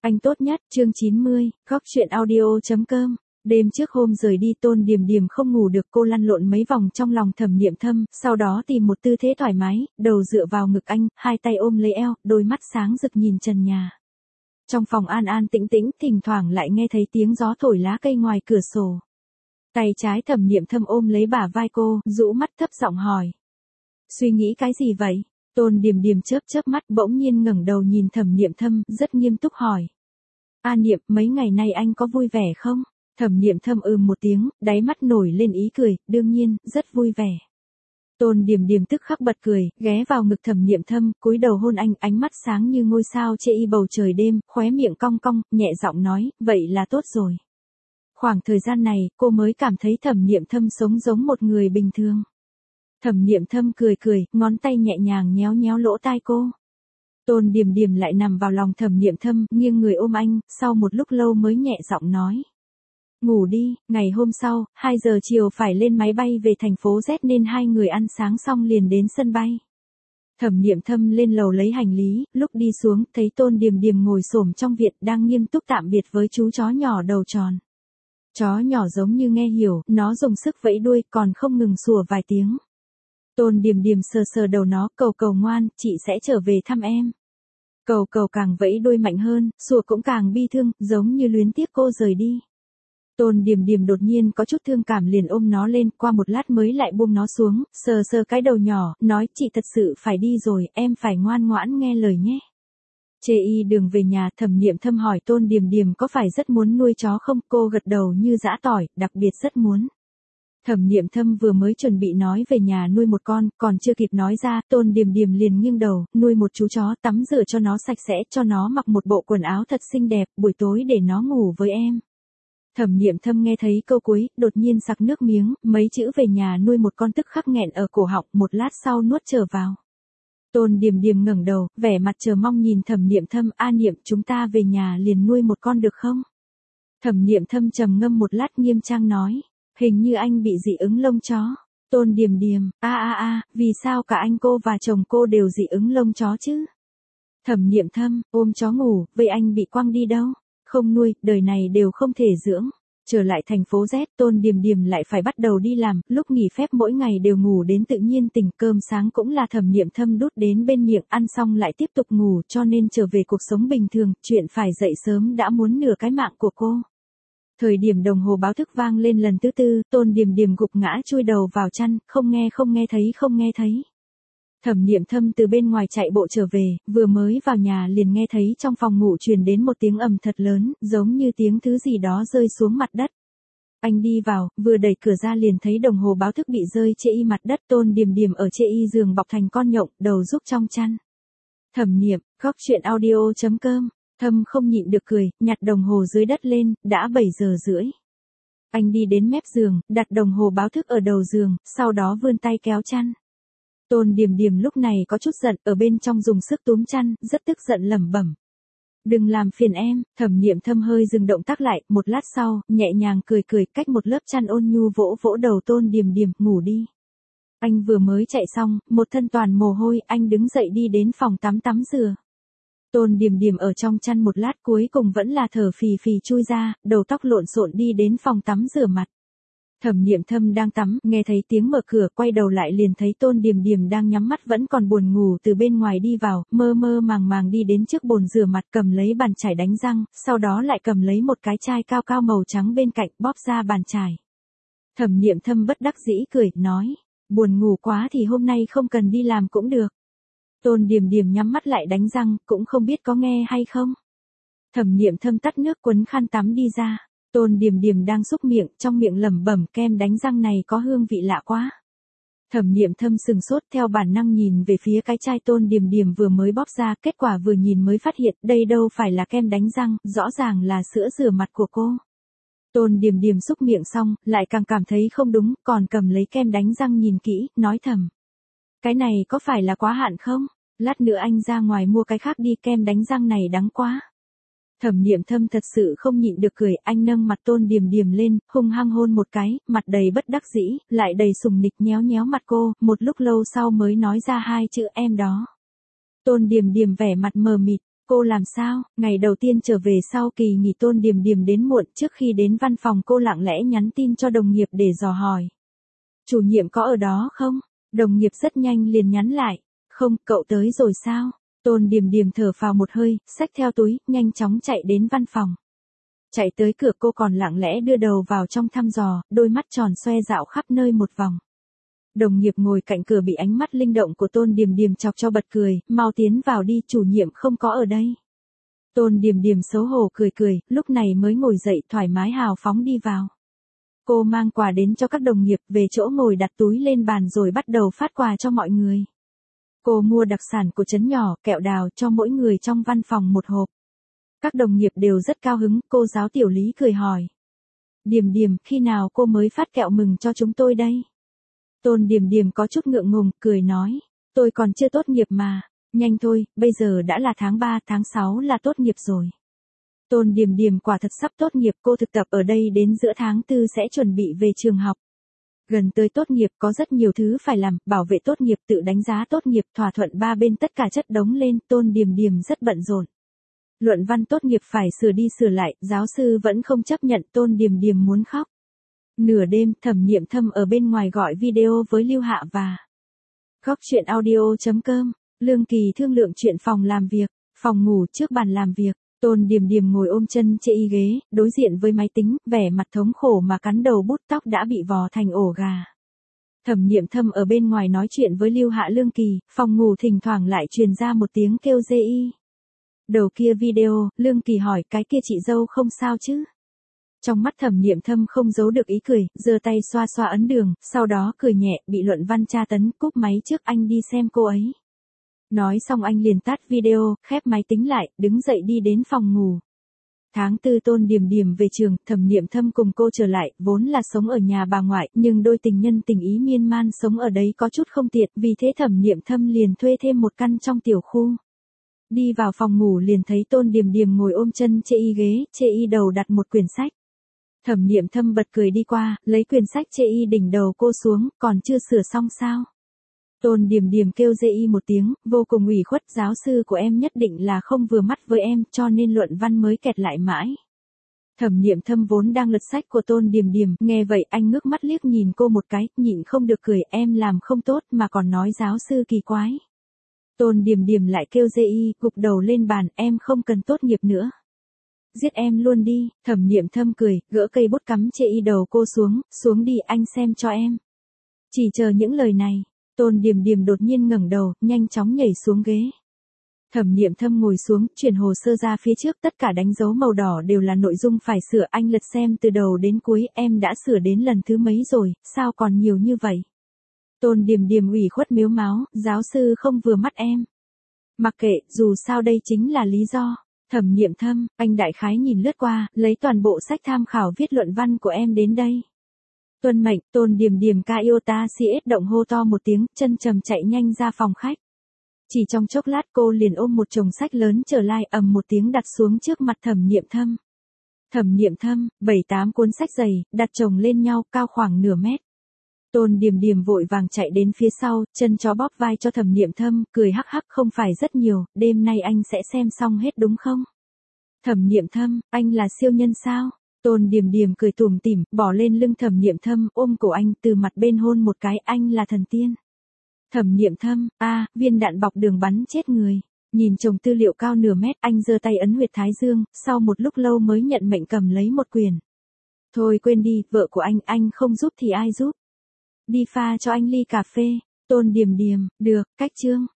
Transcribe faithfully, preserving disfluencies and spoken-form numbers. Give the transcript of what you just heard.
Anh tốt nhất, chương chín mươi, góc chuyện audio.com. Đêm trước hôm rời đi Tôn Điềm Điềm không ngủ được, cô lăn lộn mấy vòng trong lòng Thẩm Niệm Thâm, sau đó tìm một tư thế thoải mái, đầu dựa vào ngực anh, hai tay ôm lấy eo, đôi mắt sáng rực nhìn trần nhà. Trong phòng an an tĩnh tĩnh, thỉnh thoảng lại nghe thấy tiếng gió thổi lá cây ngoài cửa sổ. Tay trái Thẩm Niệm Thâm ôm lấy bả vai cô, rũ mắt thấp giọng hỏi. Suy nghĩ cái gì vậy? Tôn Điềm Điềm chớp chớp mắt, bỗng nhiên ngẩng đầu nhìn Thẩm Niệm Thâm, rất nghiêm túc hỏi. A Niệm, mấy ngày nay anh có vui vẻ không? Thẩm Niệm Thâm ừm một tiếng, đáy mắt nổi lên ý cười, đương nhiên, rất vui vẻ. Tôn Điềm Điềm tức khắc bật cười, ghé vào ngực Thẩm Niệm Thâm, cúi đầu hôn anh, ánh mắt sáng như ngôi sao chê y bầu trời đêm, khóe miệng cong cong, nhẹ giọng nói, vậy là tốt rồi. Khoảng thời gian này, cô mới cảm thấy Thẩm Niệm Thâm sống giống một người bình thường. Thẩm Niệm Thâm cười cười, ngón tay nhẹ nhàng nhéo nhéo lỗ tai cô. Tôn Điềm Điềm lại nằm vào lòng Thẩm Niệm Thâm, nghiêng người ôm anh, sau một lúc lâu mới nhẹ giọng nói. Ngủ đi, ngày hôm sau, hai giờ chiều phải lên máy bay về thành phố Z nên hai người ăn sáng xong liền đến sân bay. Thẩm Niệm Thâm lên lầu lấy hành lý, lúc đi xuống, thấy Tôn Điềm Điềm ngồi xổm trong viện đang nghiêm túc tạm biệt với chú chó nhỏ đầu tròn. Chó nhỏ giống như nghe hiểu, nó dùng sức vẫy đuôi, còn không ngừng sủa vài tiếng. Tôn Điềm Điềm sờ sờ đầu nó, cầu cầu ngoan, chị sẽ trở về thăm em. Cầu cầu càng vẫy đuôi mạnh hơn, sủa cũng càng bi thương, giống như luyến tiếc cô rời đi. Tôn Điềm Điềm đột nhiên có chút thương cảm liền ôm nó lên, qua một lát mới lại buông nó xuống, sờ sờ cái đầu nhỏ, nói chị thật sự phải đi rồi, em phải ngoan ngoãn nghe lời nhé. Chê y đường về nhà, Thẩm Niệm Thâm hỏi Tôn Điềm Điềm có phải rất muốn nuôi chó không, cô gật đầu như giã tỏi, đặc biệt rất muốn. Thẩm Niệm Thâm vừa mới chuẩn bị nói về nhà nuôi một con, còn chưa kịp nói ra, Tôn Điềm Điềm liền nghiêng đầu, nuôi một chú chó, tắm rửa cho nó sạch sẽ, cho nó mặc một bộ quần áo thật xinh đẹp, buổi tối để nó ngủ với em. Thẩm Niệm Thâm nghe thấy câu cuối, đột nhiên sặc nước miếng, mấy chữ về nhà nuôi một con tức khắc nghẹn ở cổ họng, một lát sau nuốt trở vào. Tôn Điềm Điềm ngẩng đầu, vẻ mặt chờ mong nhìn Thẩm Niệm Thâm, A Niệm, chúng ta về nhà liền nuôi một con được không? Thẩm Niệm Thâm trầm ngâm một lát nghiêm trang nói, hình như anh bị dị ứng lông chó. Tôn Điềm Điềm, a a a, vì sao cả anh cô và chồng cô đều dị ứng lông chó chứ? Thẩm Niệm Thâm, ôm chó ngủ, vậy anh bị quăng đi đâu? Không nuôi, đời này đều không thể dưỡng. Trở lại thành phố Z, Tôn Điềm Điềm lại phải bắt đầu đi làm, lúc nghỉ phép mỗi ngày đều ngủ đến tự nhiên tỉnh, cơm sáng cũng là Thẩm Niệm Thâm đút đến bên miệng, ăn xong lại tiếp tục ngủ, cho nên trở về cuộc sống bình thường, chuyện phải dậy sớm đã muốn nửa cái mạng của cô. Thời điểm đồng hồ báo thức vang lên lần thứ tư, Tôn Điềm Điềm gục ngã chui đầu vào chăn, không nghe không nghe thấy không nghe thấy. Thẩm Niệm Thâm từ bên ngoài chạy bộ trở về, vừa mới vào nhà liền nghe thấy trong phòng ngủ truyền đến một tiếng ầm thật lớn, giống như tiếng thứ gì đó rơi xuống mặt đất. Anh đi vào, vừa đẩy cửa ra liền thấy đồng hồ báo thức bị rơi chê y mặt đất, Tôn Điềm Điềm ở chê y giường bọc thành con nhộng, đầu rúc trong chăn. Thẩm Niệm, góc chuyện audio.com. Thâm không nhịn được cười, nhặt đồng hồ dưới đất lên, đã bảy giờ rưỡi. Anh đi đến mép giường, đặt đồng hồ báo thức ở đầu giường, sau đó vươn tay kéo chăn. Tôn Điềm Điềm lúc này có chút giận, ở bên trong dùng sức túm chăn, rất tức giận lẩm bẩm. Đừng làm phiền em. Thẩm Niệm Thâm hơi dừng động tác lại, một lát sau, nhẹ nhàng cười cười, cách một lớp chăn ôn nhu vỗ vỗ đầu Tôn Điềm Điềm, ngủ đi. Anh vừa mới chạy xong, một thân toàn mồ hôi, anh đứng dậy đi đến phòng tắm tắm rửa. Tôn Điềm Điềm ở trong chăn một lát cuối cùng vẫn là thở phì phì chui ra, đầu tóc lộn xộn đi đến phòng tắm rửa mặt. Thẩm Niệm Thâm đang tắm, nghe thấy tiếng mở cửa, quay đầu lại liền thấy Tôn Điềm Điềm đang nhắm mắt vẫn còn buồn ngủ từ bên ngoài đi vào, mơ mơ màng màng đi đến trước bồn rửa mặt, cầm lấy bàn chải đánh răng, sau đó lại cầm lấy một cái chai cao cao màu trắng bên cạnh, bóp ra bàn chải. Thẩm Niệm Thâm bất đắc dĩ cười, nói, buồn ngủ quá thì hôm nay không cần đi làm cũng được. Tôn Điềm Điềm nhắm mắt lại đánh răng, cũng không biết có nghe hay không. Thẩm Niệm Thâm tắt nước quấn khăn tắm đi ra. Tôn Điềm Điềm đang xúc miệng, trong miệng lẩm bẩm, kem đánh răng này có hương vị lạ quá. Thẩm Niệm Thâm sừng sốt, theo bản năng nhìn về phía cái chai Tôn Điềm Điềm vừa mới bóp ra, kết quả vừa nhìn mới phát hiện, đây đâu phải là kem đánh răng, rõ ràng là sữa rửa mặt của cô. Tôn Điềm Điềm xúc miệng xong, lại càng cảm thấy không đúng, còn cầm lấy kem đánh răng nhìn kỹ, nói thầm. Cái này có phải là quá hạn không? Lát nữa anh ra ngoài mua cái khác đi, kem đánh răng này đắng quá. Thẩm Niệm Thâm thật sự không nhịn được cười, anh nâng mặt Tôn Điềm Điềm lên, hung hăng hôn một cái, mặt đầy bất đắc dĩ, lại đầy sùng nịch nhéo nhéo mặt cô, một lúc lâu sau mới nói ra hai chữ em đó. Tôn Điềm Điềm vẻ mặt mờ mịt, Cô làm sao? Ngày đầu tiên trở về sau kỳ nghỉ Tôn Điềm Điềm đến muộn, trước khi đến văn phòng cô lặng lẽ nhắn tin cho đồng nghiệp để dò hỏi. Chủ nhiệm có ở đó không? Đồng nghiệp rất nhanh liền nhắn lại. Không, cậu tới rồi sao? Tôn Điềm Điềm thở phào một hơi, xách theo túi, nhanh chóng chạy đến văn phòng. Chạy tới cửa cô còn lặng lẽ đưa đầu vào trong thăm dò, đôi mắt tròn xoe dạo khắp nơi một vòng. Đồng nghiệp ngồi cạnh cửa bị ánh mắt linh động của Tôn Điềm Điềm chọc cho bật cười, mau tiến vào đi, chủ nhiệm không có ở đây. Tôn Điềm Điềm xấu hổ cười cười, lúc này mới ngồi dậy thoải mái hào phóng đi vào. Cô mang quà đến cho các đồng nghiệp, về chỗ ngồi đặt túi lên bàn rồi bắt đầu phát quà cho mọi người. Cô mua đặc sản của trấn nhỏ, kẹo đào cho mỗi người trong văn phòng một hộp. Các đồng nghiệp đều rất cao hứng, cô giáo Tiểu Lý cười hỏi. Điềm Điềm, khi nào cô mới phát kẹo mừng cho chúng tôi đây? Tôn Điềm Điềm có chút ngượng ngùng, cười nói. Tôi còn chưa tốt nghiệp mà, nhanh thôi, bây giờ đã là tháng ba, tháng sáu là tốt nghiệp rồi. Tôn Điềm Điềm quả thật sắp tốt nghiệp, cô thực tập ở đây đến giữa tháng tư sẽ chuẩn bị về trường học. Gần tới tốt nghiệp có rất nhiều thứ phải làm, bảo vệ tốt nghiệp, tự đánh giá tốt nghiệp, thỏa thuận ba bên tất cả chất đống lên, Tôn Điềm Điềm rất bận rộn. Luận văn tốt nghiệp phải sửa đi sửa lại, giáo sư vẫn không chấp nhận, Tôn Điềm Điềm muốn khóc. Nửa đêm, Thẩm Niệm Thâm ở bên ngoài gọi video với Lưu Hạ và Góc Chuyện Audio chấm com, Lương Kỳ thương lượng chuyện phòng làm việc, phòng ngủ trước bàn làm việc. Tôn Điềm Điềm ngồi ôm chân chê y ghế, đối diện với máy tính, vẻ mặt thống khổ mà cắn đầu bút tóc đã bị vò thành ổ gà. Thẩm Niệm Thâm ở bên ngoài nói chuyện với Lưu Hạ Lương Kỳ, phòng ngủ thỉnh thoảng lại truyền ra một tiếng kêu dê y. Đầu kia video, Lương Kỳ hỏi cái kia chị dâu không sao chứ? Trong mắt Thẩm Niệm Thâm không giấu được ý cười, giơ tay xoa xoa ấn đường, sau đó cười nhẹ, bị luận văn tra tấn, cúp máy trước, anh đi xem cô ấy. Nói xong anh liền tắt video, khép máy tính lại, đứng dậy đi đến phòng ngủ. Tháng tư Tôn Điềm Điềm về trường, Thẩm Niệm Thâm cùng cô trở lại, vốn là sống ở nhà bà ngoại, nhưng đôi tình nhân tình ý miên man sống ở đấy có chút không tiện, vì thế Thẩm Niệm Thâm liền thuê thêm một căn trong tiểu khu. Đi vào phòng ngủ liền thấy Tôn Điềm Điềm ngồi ôm chân chê y ghế, chê y đầu đặt một quyển sách. Thẩm Niệm Thâm bật cười đi qua, lấy quyển sách chê y đỉnh đầu cô xuống, còn chưa sửa xong sao? Tôn Điềm Điềm kêu dê y một tiếng, vô cùng ủy khuất, giáo sư của em nhất định là không vừa mắt với em, cho nên luận văn mới kẹt lại mãi. Thẩm Niệm Thâm vốn đang lật sách của Tôn Điềm Điềm, nghe vậy anh ngước mắt liếc nhìn cô một cái, nhịn không được cười, em làm không tốt mà còn nói giáo sư kỳ quái. Tôn Điềm Điềm lại kêu dê y, gục đầu lên bàn, em không cần tốt nghiệp nữa. Giết em luôn đi, Thẩm Niệm Thâm cười, gỡ cây bút cắm chê y đầu cô xuống, xuống đi anh xem cho em. Chỉ chờ những lời này, Tôn Điềm Điềm đột nhiên ngẩng đầu, nhanh chóng nhảy xuống ghế. Thẩm Niệm Thâm ngồi xuống, chuyển hồ sơ ra phía trước, tất cả đánh dấu màu đỏ đều là nội dung phải sửa, anh lật xem từ đầu đến cuối, em đã sửa đến lần thứ mấy rồi, sao còn nhiều như vậy? Tôn Điềm Điềm ủy khuất mếu máo, giáo sư không vừa mắt em. Mặc kệ, dù sao đây chính là lý do. Thẩm Niệm Thâm, anh đại khái nhìn lướt qua, lấy toàn bộ sách tham khảo viết luận văn của em đến đây. Tuân mệnh, Tôn Điềm Điềm Kaiota xê ét động hô to một tiếng, chân trầm chạy nhanh ra phòng khách. Chỉ trong chốc lát cô liền ôm một chồng sách lớn trở lại, ầm một tiếng đặt xuống trước mặt Thẩm Niệm Thâm. Thẩm Niệm Thâm, bảy tám cuốn sách dày, đặt chồng lên nhau, cao khoảng nửa mét. Tôn Điềm Điềm vội vàng chạy đến phía sau, chân chó bóp vai cho Thẩm Niệm Thâm, cười hắc hắc, không phải rất nhiều, đêm nay anh sẽ xem xong hết đúng không? Thẩm Niệm Thâm, anh là siêu nhân sao? Tôn Điềm Điềm cười tủm tỉm, bỏ lên lưng Thẩm Niệm Thâm, ôm cổ anh, từ mặt bên hôn một cái, anh là thần tiên. Thẩm Niệm Thâm, a, viên đạn bọc đường bắn chết người. Nhìn chồng tư liệu cao nửa mét, anh giơ tay ấn huyệt thái dương, sau một lúc lâu mới nhận mệnh cầm lấy một quyển. Thôi quên đi, vợ của anh, anh không giúp thì ai giúp? Đi pha cho anh ly cà phê. Tôn Điềm Điềm, được, cách chương.